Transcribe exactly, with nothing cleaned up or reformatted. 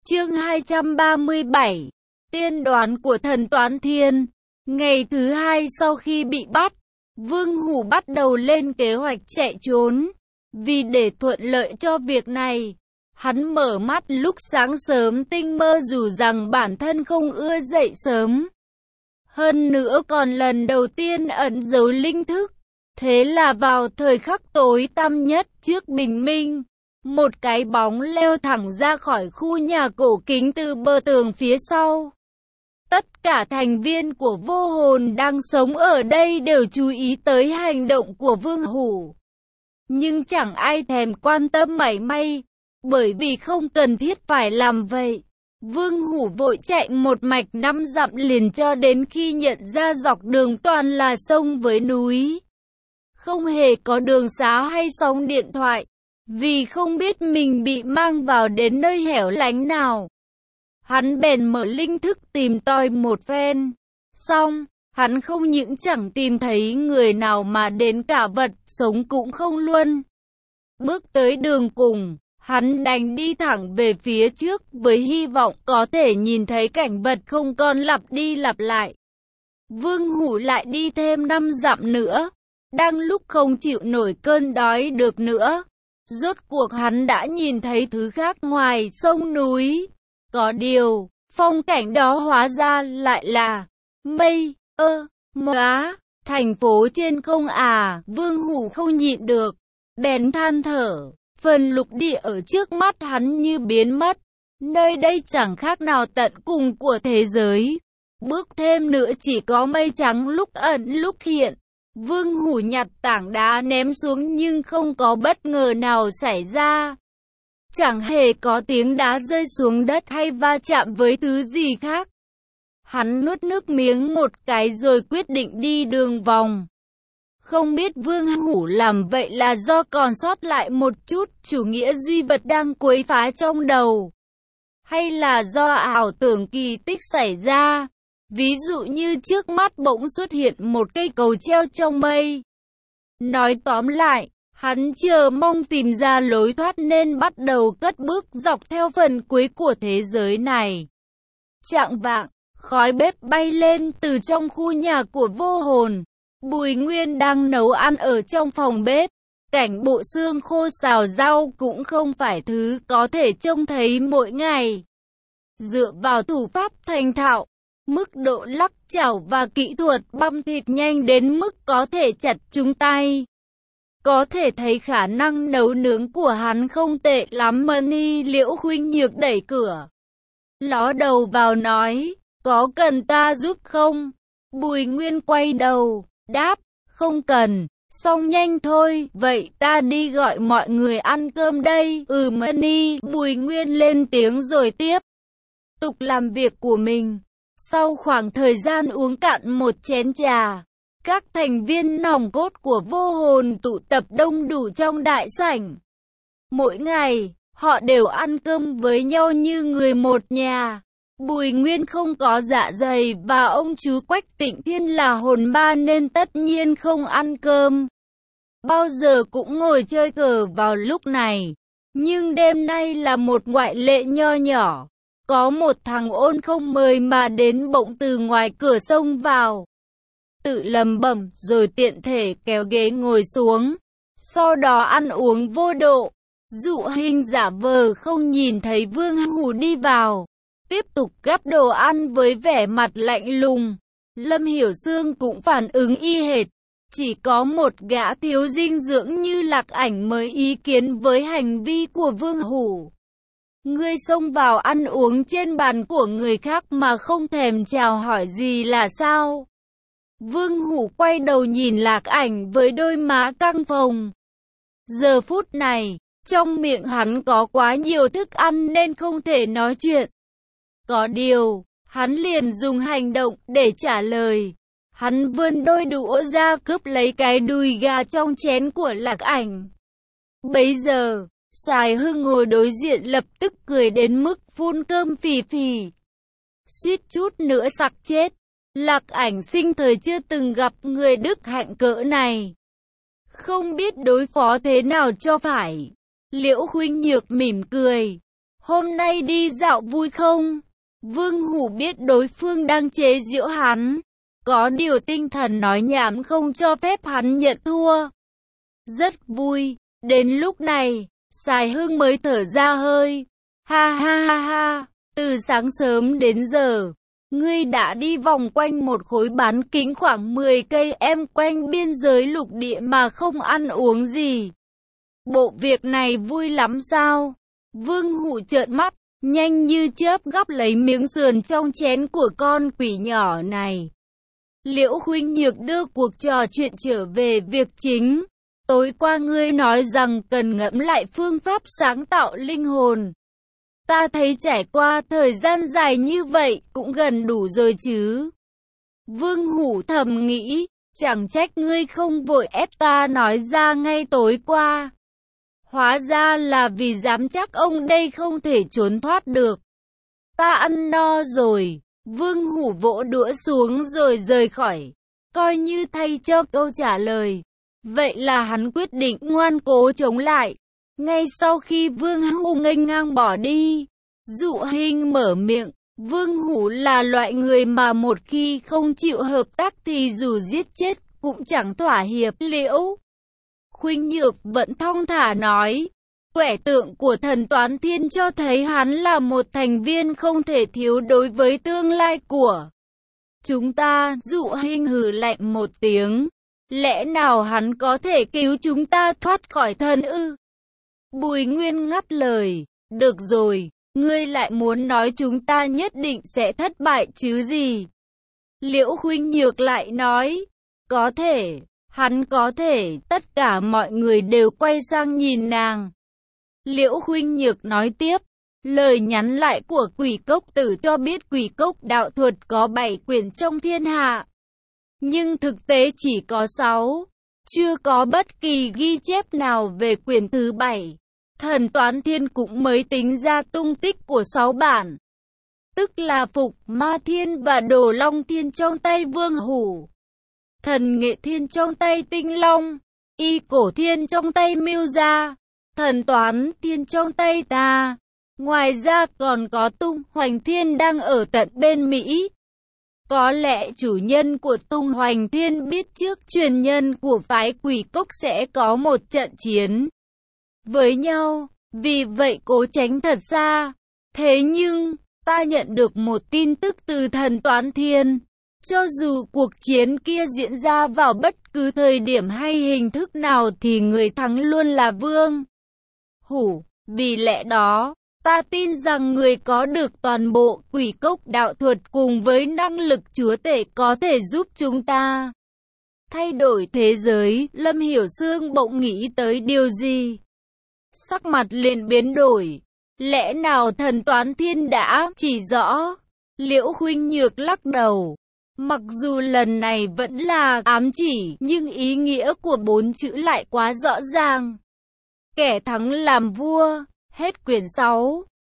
Chương hai trăm ba mươi bảy. Tiên đoán của thần Toán Thiên. Ngày thứ hai sau khi bị bắt, Vương Hủ bắt đầu lên kế hoạch chạy trốn. Vì để thuận lợi cho việc này, hắn mở mắt lúc sáng sớm tinh mơ dù rằng bản thân không ưa dậy sớm. Hơn nữa còn lần đầu tiên ẩn giấu linh thức. Thế là vào thời khắc tối tăm nhất trước bình minh, một cái bóng leo thẳng ra khỏi khu nhà cổ kính từ bờ tường phía sau. Tất cả thành viên của vô hồn đang sống ở đây đều chú ý tới hành động của Vương Hủ. Nhưng chẳng ai thèm quan tâm mảy may, bởi vì không cần thiết phải làm vậy. Vương Hủ vội chạy một mạch năm dặm liền cho đến khi nhận ra dọc đường toàn là sông với núi. Không hề có đường xá hay sóng điện thoại, vì không biết mình bị mang vào đến nơi hẻo lánh nào. Hắn bèn mở linh thức tìm tòi một phen. Xong, hắn không những chẳng tìm thấy người nào mà đến cả vật sống cũng không luôn. Bước tới đường cùng, hắn đành đi thẳng về phía trước với hy vọng có thể nhìn thấy cảnh vật không còn lặp đi lặp lại. Vương Hủ lại đi thêm năm dặm nữa. Đang lúc không chịu nổi cơn đói được nữa, rốt cuộc hắn đã nhìn thấy thứ khác ngoài sông núi. Có điều, phong cảnh đó hóa ra lại là mây, ơ, móa, thành phố trên không à. Vương Hủ không nhịn được, bèn than thở, phần lục địa ở trước mắt hắn như biến mất. Nơi đây chẳng khác nào tận cùng của thế giới. Bước thêm nữa chỉ có mây trắng lúc ẩn lúc hiện. Vương Hủ nhặt tảng đá ném xuống nhưng không có bất ngờ nào xảy ra. Chẳng hề có tiếng đá rơi xuống đất hay va chạm với thứ gì khác. Hắn nuốt nước miếng một cái rồi quyết định đi đường vòng. Không biết Vương Hủ làm vậy là do còn sót lại một chút chủ nghĩa duy vật đang quấy phá trong đầu, hay là do ảo tưởng kỳ tích xảy ra. Ví dụ như trước mắt bỗng xuất hiện một cây cầu treo trong mây. Nói tóm lại, hắn chờ mong tìm ra lối thoát nên bắt đầu cất bước dọc theo phần cuối của thế giới này. Chạng vạng, khói bếp bay lên từ trong khu nhà của vô hồn. Bùi Nguyên đang nấu ăn ở trong phòng bếp. Cảnh bộ xương khô xào rau cũng không phải thứ có thể trông thấy mỗi ngày. Dựa vào thủ pháp thành thạo, mức độ lắc chảo và kỹ thuật băm thịt nhanh đến mức có thể chặt trúng tay, có thể thấy khả năng nấu nướng của hắn không tệ lắm. Mani Liễu Khuynh Nhược đẩy cửa, ló đầu vào nói, có cần ta giúp không? Bùi Nguyên quay đầu, đáp, không cần, xong nhanh thôi, vậy ta đi gọi mọi người ăn cơm đây. Ừ Mani, Bùi Nguyên lên tiếng rồi tiếp tục làm việc của mình. Sau khoảng thời gian uống cạn một chén trà, các thành viên nòng cốt của vô hồn tụ tập đông đủ trong đại sảnh. Mỗi ngày, họ đều ăn cơm với nhau như người một nhà. Bùi Nguyên không có dạ dày và ông chú Quách Tịnh Thiên là hồn ma nên tất nhiên không ăn cơm. Bao giờ cũng ngồi chơi cờ vào lúc này. Nhưng đêm nay là một ngoại lệ nho nhỏ. Có một thằng ôn không mời mà đến bỗng từ ngoài cửa xông vào. Tự lầm bẩm rồi tiện thể kéo ghế ngồi xuống. Sau đó ăn uống vô độ. Dụ hình giả vờ không nhìn thấy Vương Hủ đi vào. Tiếp tục gắp đồ ăn với vẻ mặt lạnh lùng. Lâm Hiểu Sương cũng phản ứng y hệt. Chỉ có một gã thiếu dinh dưỡng như Lạc Ảnh mới ý kiến với hành vi của Vương Hủ. Ngươi xông vào ăn uống trên bàn của người khác mà không thèm chào hỏi gì là sao? Vương Hủ quay đầu nhìn Lạc Ảnh với đôi má căng phồng. Giờ phút này, trong miệng hắn có quá nhiều thức ăn nên không thể nói chuyện. Có điều, hắn liền dùng hành động để trả lời. Hắn vươn đôi đũa ra cướp lấy cái đùi gà trong chén của Lạc Ảnh. Bấy giờ, Sài Hưng ngồi đối diện lập tức cười đến mức phun cơm phì phì. Suýt chút nữa sặc chết. Lạc Ảnh sinh thời chưa từng gặp người đức hạnh cỡ này. Không biết đối phó thế nào cho phải. Liễu Khuynh Nhược mỉm cười. hôm nay đi dạo vui không? Vương Hủ biết đối phương đang chế giễu hắn, có điều tinh thần nói nhảm không cho phép hắn nhận thua. Rất vui, đến lúc này, Sài Hưng mới thở ra hơi. Ha ha ha ha, từ sáng sớm đến giờ, ngươi đã đi vòng quanh một khối bán kính khoảng mười cây em quanh biên giới lục địa mà không ăn uống gì. Bộ việc này vui lắm sao? Vương Hủ trợn mắt, nhanh như chớp gắp lấy miếng sườn trong chén của con quỷ nhỏ này. Liễu Khuynh Nhược đưa cuộc trò chuyện trở về việc chính. Tối qua ngươi nói rằng cần ngẫm lại phương pháp sáng tạo linh hồn. Ta thấy trải qua thời gian dài như vậy cũng gần đủ rồi chứ. Vương Hủ thầm nghĩ, chẳng trách ngươi không vội ép ta nói ra ngay tối qua. Hóa ra là vì dám chắc ông đây không thể trốn thoát được. Ta ăn no rồi. Vương Hủ vỗ đũa xuống rồi rời khỏi, coi như thay cho câu trả lời. Vậy là hắn quyết định ngoan cố chống lại. Ngay sau khi Vương Hủ nghênh ngang bỏ đi, Dụ Hinh mở miệng. Vương Hủ là loại người mà một khi không chịu hợp tác thì dù giết chết cũng chẳng thỏa hiệp. Liễu Khuynh Nhược vẫn thong thả nói, quẻ tượng của thần Toán Thiên cho thấy hắn là một thành viên không thể thiếu đối với tương lai của chúng ta. Dụ Hinh hừ lạnh một tiếng, lẽ nào hắn có thể cứu chúng ta thoát khỏi thân ư? Bùi Nguyên ngắt lời, được rồi, ngươi lại muốn nói chúng ta nhất định sẽ thất bại chứ gì? Liễu Khuynh Nhược lại nói, có thể, hắn có thể. Tất cả mọi người đều quay sang nhìn nàng. Liễu Khuynh Nhược nói tiếp, lời nhắn lại của Quỷ Cốc Tử cho biết Quỷ Cốc đạo thuật có bảy quyển trong thiên hạ, nhưng thực tế chỉ có sáu, chưa có bất kỳ ghi chép nào về quyển thứ bảy. Thần Toán Thiên cũng mới tính ra tung tích của sáu bản, tức là Phục Ma Thiên và Đồ Long Thiên trong tay Vương Hủ, Thần Nghệ Thiên trong tay Tinh Long, Y Cổ Thiên trong tay Mưu Gia, Thần Toán Thiên trong tay ta. Ngoài ra còn có Tung Hoành Thiên đang ở tận bên Mỹ. Có lẽ chủ nhân của Tung Hoành Thiên biết trước truyền nhân của phái Quỷ Cốc sẽ có một trận chiến với nhau, vì vậy cố tránh thật xa. Thế nhưng, ta nhận được một tin tức từ thần Toán Thiên. Cho dù cuộc chiến kia diễn ra vào bất cứ thời điểm hay hình thức nào thì người thắng luôn là Vương Hủ. Vì lẽ đó, ta tin rằng người có được toàn bộ Quỷ Cốc đạo thuật cùng với năng lực chúa tể có thể giúp chúng ta thay đổi thế giới. Lâm Hiểu Sương bỗng nghĩ tới điều gì, sắc mặt liền biến đổi. Lẽ nào thần Toán Thiên đã chỉ rõ? Liễu Khuynh Nhược lắc đầu. Mặc dù lần này vẫn là ám chỉ, nhưng ý nghĩa của bốn chữ lại quá rõ ràng. Kẻ thắng làm vua. Hết quyển sáu.